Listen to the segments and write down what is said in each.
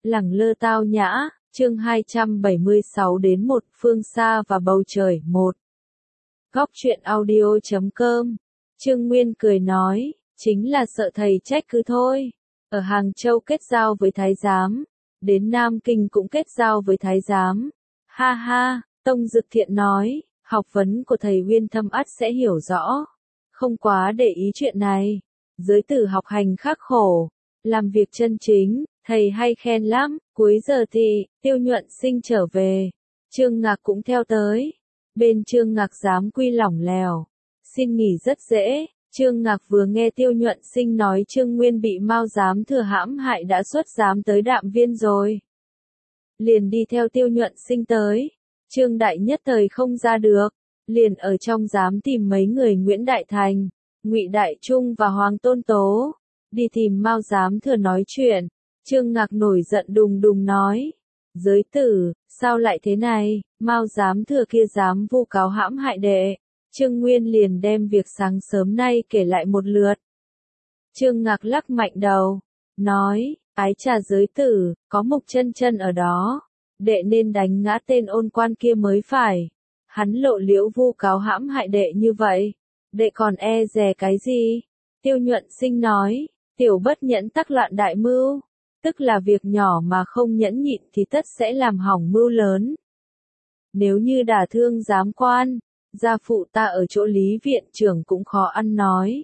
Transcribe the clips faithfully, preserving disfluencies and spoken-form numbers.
Lẳng lơ tao nhã, chương hai trăm bảy mươi sáu đến một phương xa và bầu trời một. Góc truyện audio chấm com. Trương Nguyên cười nói, chính là sợ thầy trách cứ thôi. Ở Hàng Châu kết giao với Thái Giám, đến Nam Kinh cũng kết giao với Thái Giám. Ha ha, Tông Dực Thiện nói, học vấn của thầy uyên thâm ắt sẽ hiểu rõ. Không quá để ý chuyện này. Giới tử học hành khắc khổ, làm việc chân chính, thầy hay khen lắm. Cuối giờ thì, Tiêu Nhuận Sinh trở về. Trương Ngạc cũng theo tới. Bên Trương Ngạc giám quy lỏng lẻo, xin nghỉ rất dễ. Trương Ngạc vừa nghe Tiêu Nhuận Sinh nói Trương Nguyên bị Mao giám thừa hãm hại đã xuất giám tới Đạm Viên rồi. Liền đi theo Tiêu Nhuận Sinh tới. Trương Đại nhất thời không ra được, liền ở trong giám tìm mấy người Nguyễn Đại Thành, Ngụy Đại Trung và Hoàng Tôn Tố, đi tìm Mao giám thừa nói chuyện. Trương Ngạc nổi giận đùng đùng nói, giới tử, sao lại thế này, Mao giám thừa kia dám vu cáo hãm hại đệ. Trương Nguyên liền đem việc sáng sớm nay kể lại một lượt. Trương Ngạc lắc mạnh đầu, nói, ái trà giới tử, có Mục Chân Chân ở đó, đệ nên đánh ngã tên ôn quan kia mới phải. Hắn lộ liễu vu cáo hãm hại đệ như vậy, đệ còn e dè cái gì? Tiêu Nhuận Sinh nói, tiểu bất nhẫn tắc loạn đại mưu, tức là việc nhỏ mà không nhẫn nhịn thì tất sẽ làm hỏng mưu lớn. Nếu như đả thương giám quan, gia phụ ta ở chỗ Lý viện trưởng cũng khó ăn nói.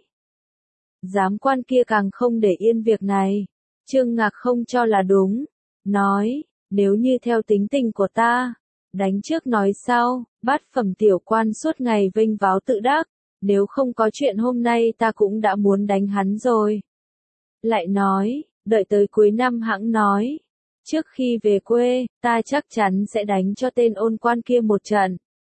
Giám quan kia càng không để yên việc này. Trương Ngạc không cho là đúng, nói, nếu như theo tính tình của ta, đánh trước nói sau, bát phẩm tiểu quan suốt ngày vênh váo tự đắc, nếu không có chuyện hôm nay ta cũng đã muốn đánh hắn rồi. Lại nói, đợi tới cuối năm hãng nói, trước khi về quê, ta chắc chắn sẽ đánh cho tên ôn quan kia một trận.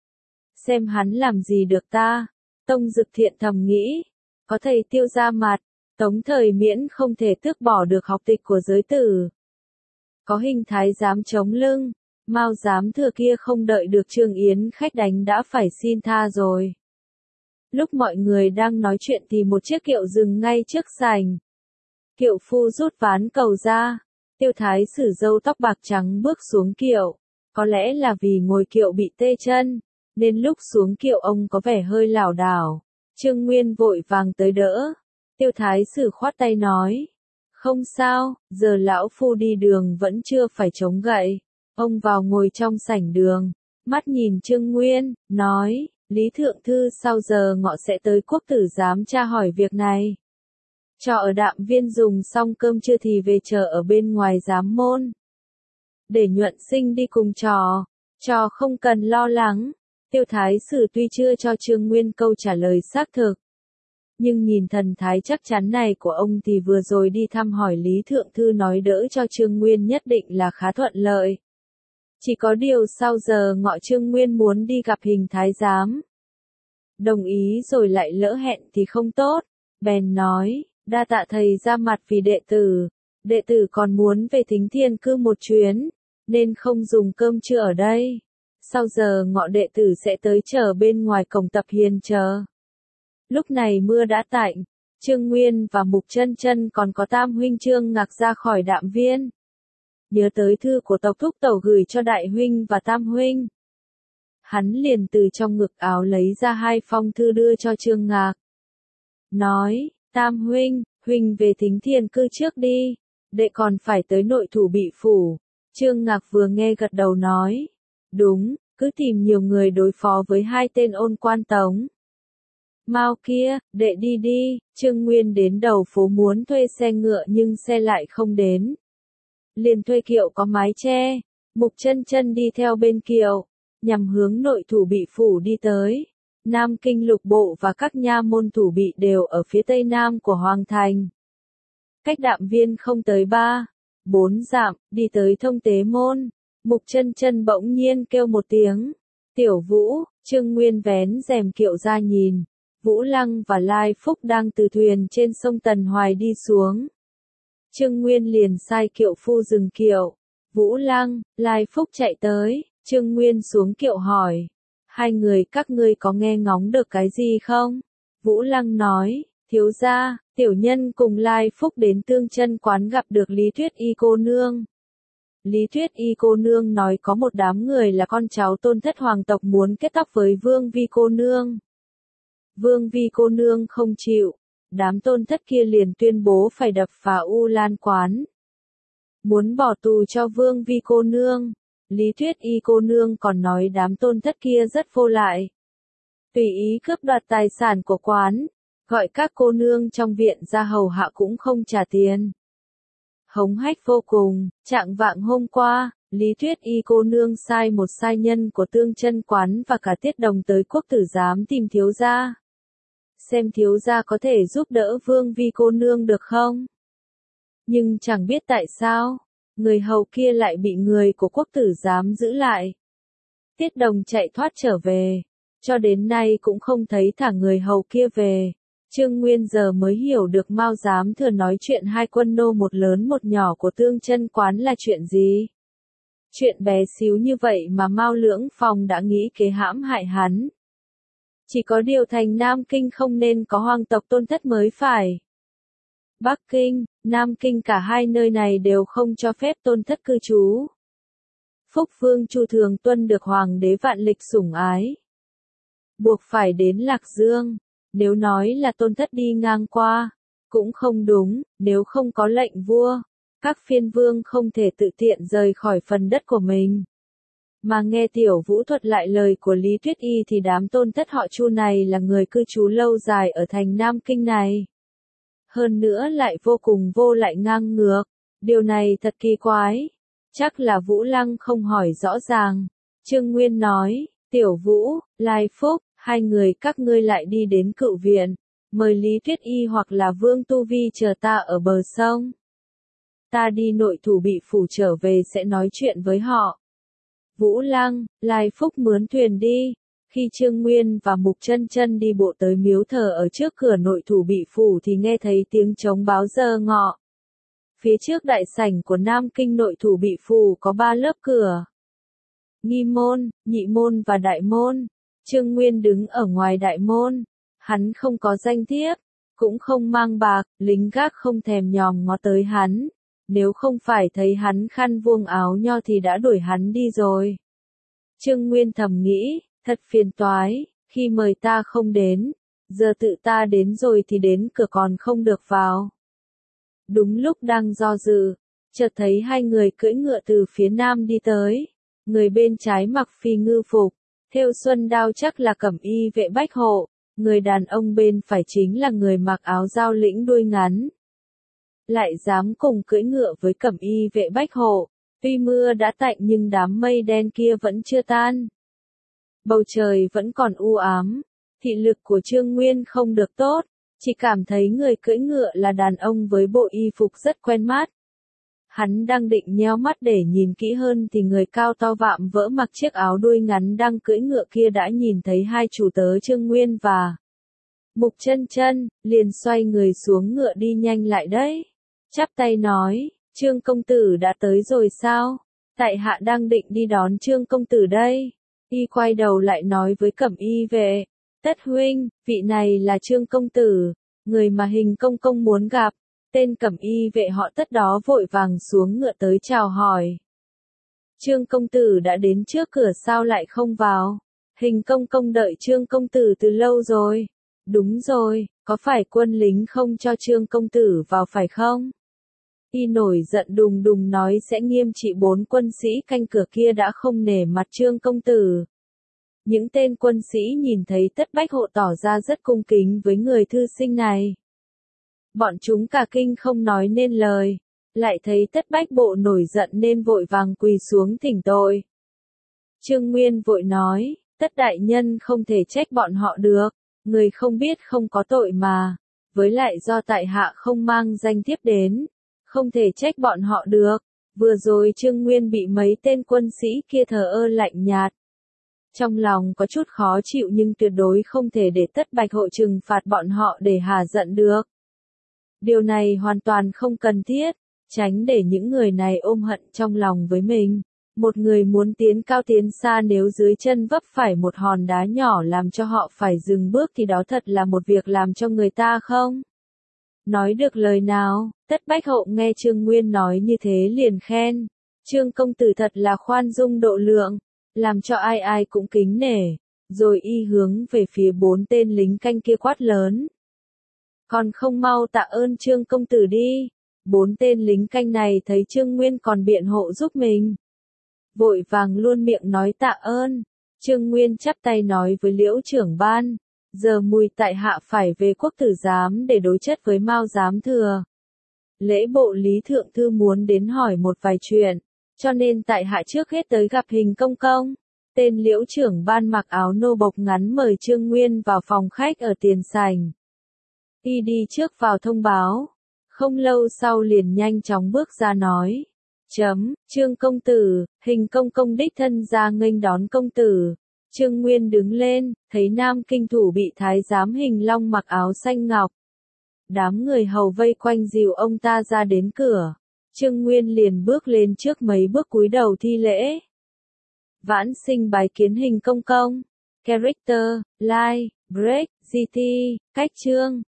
Xem hắn làm gì được ta. Tông Dực Thiện thầm nghĩ, có thầy Tiêu ra mặt, Tống Thời miễn không thể tước bỏ được học tịch của giới tử. Có Hình Thái giám chống lưng, Mao giám thừa kia không đợi được Trương Yến khách đánh đã phải xin tha rồi. Lúc mọi người đang nói chuyện thì một chiếc kiệu dừng ngay trước sảnh. Kiệu phu rút ván cầu ra, Tiêu Thái sử râu tóc bạc trắng bước xuống kiệu, có lẽ là vì ngồi kiệu bị tê chân, nên lúc xuống kiệu ông có vẻ hơi lảo đảo. Trương Nguyên vội vàng tới đỡ. Tiêu Thái sử khoát tay nói, không sao, giờ lão phu đi đường vẫn chưa phải chống gậy. Ông vào ngồi trong sảnh đường, mắt nhìn Trương Nguyên, nói, Lý Thượng Thư sau giờ ngọ sẽ tới quốc tử giám tra hỏi việc này. Trọ ở Đạm Viên dùng xong cơm trưa thì về chờ ở bên ngoài giám môn. Để Nhuận Sinh đi cùng trò, trò không cần lo lắng. Tiêu Thái sử tuy chưa cho Trương Nguyên câu trả lời xác thực, nhưng nhìn thần thái chắc chắn này của ông thì vừa rồi đi thăm hỏi Lý Thượng Thư nói đỡ cho Trương Nguyên nhất định là khá thuận lợi. Chỉ có điều sau giờ ngọ Trương Nguyên muốn đi gặp Hình Thái giám. Đồng ý rồi lại lỡ hẹn thì không tốt, bèn nói, đa tạ thầy ra mặt vì đệ tử, đệ tử còn muốn về Thính Thiên Cư một chuyến, nên không dùng cơm trưa ở đây. Sau giờ ngọ đệ tử sẽ tới chờ bên ngoài cổng Tập Hiền chờ. Lúc này mưa đã tạnh, Trương Nguyên và Mục Chân Chân còn có tam huynh Trương Ngạc ra khỏi Đạm Viên. Nhớ tới thư của tộc thúc tẩu gửi cho đại huynh và tam huynh. Hắn liền từ trong ngực áo lấy ra hai phong thư đưa cho Trương Ngạc. Nói, tam huynh, huynh về Thính Thiên Cư trước đi, đệ còn phải tới nội thủ bị phủ. Trương Ngạc vừa nghe gật đầu nói, đúng, cứ tìm nhiều người đối phó với hai tên ôn quan Tống Mao kia, đệ đi đi. Trương Nguyên đến đầu phố muốn thuê xe ngựa nhưng xe lại không đến. Liền thuê kiệu có mái che, Mục Chân Chân đi theo bên kiệu, nhằm hướng nội thủ bị phủ đi tới. Nam Kinh lục bộ và các nha môn thủ bị đều ở phía tây nam của Hoàng Thành. Cách Đạm Viên không tới ba, bốn dặm, đi tới Thông Tế Môn. Mục Chân Chân bỗng nhiên kêu một tiếng, Tiểu Vũ. Trương Nguyên vén rèm kiệu ra nhìn, Vũ Lăng và Lai Phúc đang từ thuyền trên sông Tần Hoài đi xuống. Trương Nguyên liền sai kiệu phu dừng kiệu. Vũ Lăng, Lai Phúc chạy tới, Trương Nguyên xuống kiệu hỏi, hai người các ngươi có nghe ngóng được cái gì không? Vũ Lăng nói, thiếu gia, tiểu nhân cùng Lai Phúc đến Tương Chân quán gặp được Lý Tuyết Y cô nương. Lý Tuyết Y cô nương nói có một đám người là con cháu tôn thất hoàng tộc muốn kết tóc với Vương Vi cô nương. Vương Vi cô nương không chịu, đám tôn thất kia liền tuyên bố phải đập phá U Lan quán. Muốn bỏ tù cho Vương Vi cô nương. Lý Tuyết Y cô nương còn nói đám tôn thất kia rất vô lại. Tùy ý cướp đoạt tài sản của quán, gọi các cô nương trong viện ra hầu hạ cũng không trả tiền. Hống hách vô cùng, trạng vạng hôm qua, Lý Tuyết Y cô nương sai một sai nhân của Tương Chân quán và cả Tiết Đồng tới Quốc tử giám tìm thiếu gia. Xem thiếu gia có thể giúp đỡ Vương Vi cô nương được không? Nhưng chẳng biết tại sao, người hầu kia lại bị người của Quốc tử giám giữ lại. Tiết Đồng chạy thoát trở về, cho đến nay cũng không thấy thả người hầu kia về. Trương Nguyên giờ mới hiểu được Mao Giám Thừa nói chuyện hai quân nô một lớn một nhỏ của Tương Chân quán là chuyện gì. Chuyện bé xíu như vậy mà Mao Lưỡng Phong đã nghĩ kế hãm hại hắn. Chỉ có điều thành Nam Kinh không nên có hoàng tộc tôn thất mới phải. Bắc Kinh, Nam Kinh cả hai nơi này đều không cho phép tôn thất cư trú. Phúc Vương Chu Thường Tuân được hoàng đế vạn lịch sủng ái, buộc phải đến Lạc Dương. Nếu nói là tôn thất đi ngang qua, cũng không đúng, nếu không có lệnh vua, các phiên vương không thể tự tiện rời khỏi phần đất của mình. Mà nghe Tiểu Vũ thuật lại lời của Lý Tuyết Y thì đám tôn thất họ Chu này là người cư trú lâu dài ở thành Nam Kinh này. Hơn nữa lại vô cùng vô lại ngang ngược, điều này thật kỳ quái. Chắc là Vũ Lăng không hỏi rõ ràng. Trương Nguyên nói, Tiểu Vũ, Lai Phúc, hai người các ngươi lại đi đến Cựu viện, mời Lý Tuyết Y hoặc là Vương Tu Vi chờ ta ở bờ sông. Ta đi nội thủ bị phủ trở về sẽ nói chuyện với họ. Vũ Lăng, Lai Phúc mướn thuyền đi. Khi Trương Nguyên và Mục Chân Chân đi bộ tới miếu thờ ở trước cửa nội thủ bị phủ thì nghe thấy tiếng trống báo giờ ngọ. Phía trước đại sảnh của Nam Kinh nội thủ bị phủ có ba lớp cửa. Nghi môn, nhị môn và đại môn. Trương Nguyên đứng ở ngoài đại môn. Hắn không có danh thiếp, cũng không mang bạc, lính gác không thèm nhòm ngó tới hắn. Nếu không phải thấy hắn khăn vuông áo nho thì đã đuổi hắn đi rồi. Trương Nguyên thầm nghĩ, thật phiền toái, khi mời ta không đến, giờ tự ta đến rồi thì đến cửa còn không được vào. Đúng lúc đang do dự, chợt thấy hai người cưỡi ngựa từ phía nam đi tới. Người bên trái mặc phi ngư phục, thêu xuân đao chắc là cẩm y vệ bách hộ. Người đàn ông bên phải chính là người mặc áo dao lĩnh đuôi ngắn. Lại dám cùng cưỡi ngựa với cẩm y vệ bách hộ. Tuy mưa đã tạnh nhưng đám mây đen kia vẫn chưa tan. Bầu trời vẫn còn u ám. Thị lực của Trương Nguyên không được tốt. Chỉ cảm thấy người cưỡi ngựa là đàn ông với bộ y phục rất quen mắt. Hắn đang định nheo mắt để nhìn kỹ hơn thì người cao to vạm vỡ mặc chiếc áo đuôi ngắn đang cưỡi ngựa kia đã nhìn thấy hai chủ tớ Trương Nguyên và Mục Chân Chân, liền xoay người xuống ngựa đi nhanh lại đấy. Chắp tay nói, Trương công tử đã tới rồi sao? Tại hạ đang định đi đón Trương công tử đây. Y quay đầu lại nói với cẩm y vệ, Tất huynh, vị này là Trương công tử, người mà Hình công công muốn gặp. Tên cẩm y vệ họ Tất đó vội vàng xuống ngựa tới chào hỏi. Trương công tử đã đến trước cửa sao lại không vào? Hình công công đợi Trương công tử từ lâu rồi. Đúng rồi, có phải quân lính không cho Trương công tử vào phải không? Y nổi giận đùng đùng nói sẽ nghiêm trị bốn quân sĩ canh cửa kia đã không nể mặt Trương công tử. Những tên quân sĩ nhìn thấy Tất bách hộ tỏ ra rất cung kính với người thư sinh này. Bọn chúng cả kinh không nói nên lời, lại thấy Tất bách bộ nổi giận nên vội vàng quỳ xuống thỉnh tội. Trương Nguyên vội nói, Tất đại nhân không thể trách bọn họ được, người không biết không có tội mà, với lại do tại hạ không mang danh thiếp đến, không thể trách bọn họ được. Vừa rồi Trương Nguyên bị mấy tên quân sĩ kia thờ ơ lạnh nhạt. Trong lòng có chút khó chịu nhưng tuyệt đối không thể để Tất bạch hộ trừng phạt bọn họ để hà giận được. Điều này hoàn toàn không cần thiết, tránh để những người này ôm hận trong lòng với mình. Một người muốn tiến cao tiến xa nếu dưới chân vấp phải một hòn đá nhỏ làm cho họ phải dừng bước thì đó thật là một việc làm cho người ta không nói được lời nào. Tất bách hộ nghe Trương Nguyên nói như thế liền khen, Trương công tử thật là khoan dung độ lượng, làm cho ai ai cũng kính nể, rồi y hướng về phía bốn tên lính canh kia quát lớn. Còn không mau tạ ơn Trương công tử đi. Bốn tên lính canh này thấy Trương Nguyên còn biện hộ giúp mình, vội vàng luôn miệng nói tạ ơn. Trương Nguyên chắp tay nói với Liễu trưởng ban, giờ mùi tại hạ phải về quốc tử giám để đối chất với Mao giám thừa. Lễ bộ Lý Thượng Thư muốn đến hỏi một vài chuyện, cho nên tại hạ trước hết tới gặp Hình công công. Tên Liễu trưởng ban mặc áo nô bộc ngắn mời Trương Nguyên vào phòng khách ở tiền sảnh. Y đi trước vào thông báo, không lâu sau liền nhanh chóng bước ra nói. Chấm, Trương công tử, Hình công công đích thân ra nghênh đón công tử. Trương Nguyên đứng lên, thấy Nam Kinh thủ bị thái giám Hình Long mặc áo xanh ngọc. Đám người hầu vây quanh dìu ông ta ra đến cửa. Trương Nguyên liền bước lên trước mấy bước cúi đầu thi lễ. Vãn sinh bái kiến Hình công công. Character, Line, Break, giê tê, cách chương.